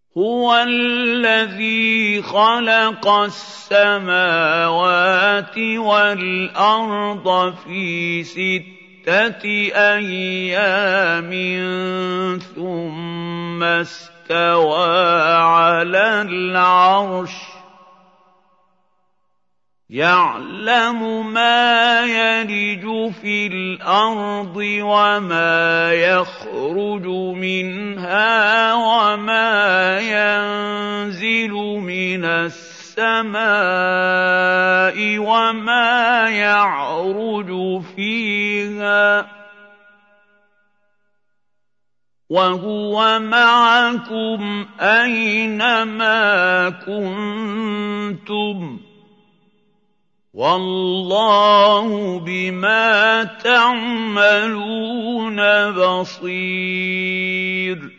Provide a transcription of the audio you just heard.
هُوَ الَّذِي خَلَقَ السَّمَاوَاتِ وَالْأَرْضَ فِي 6 أَيَّامٍ ثُمَّ اسْتَوَىٰ عَلَى الْعَرْشِ ۖ يَعْلَمُ مَا يَلِجُ فِي الْأَرْضِ وَمَا يَخْرُجُ مِنْهَا وَمَا يَنزِلُ مِنَ السَّمَاءِ وَمَا يَعْرُجُ فِيهَا ۖ وَهُوَ مَعَكُمْ أَيْنَمَا كُنتُمْ ۚ وَاللَّهُ بِمَا تَعْمَلُونَ بَصِيرٌ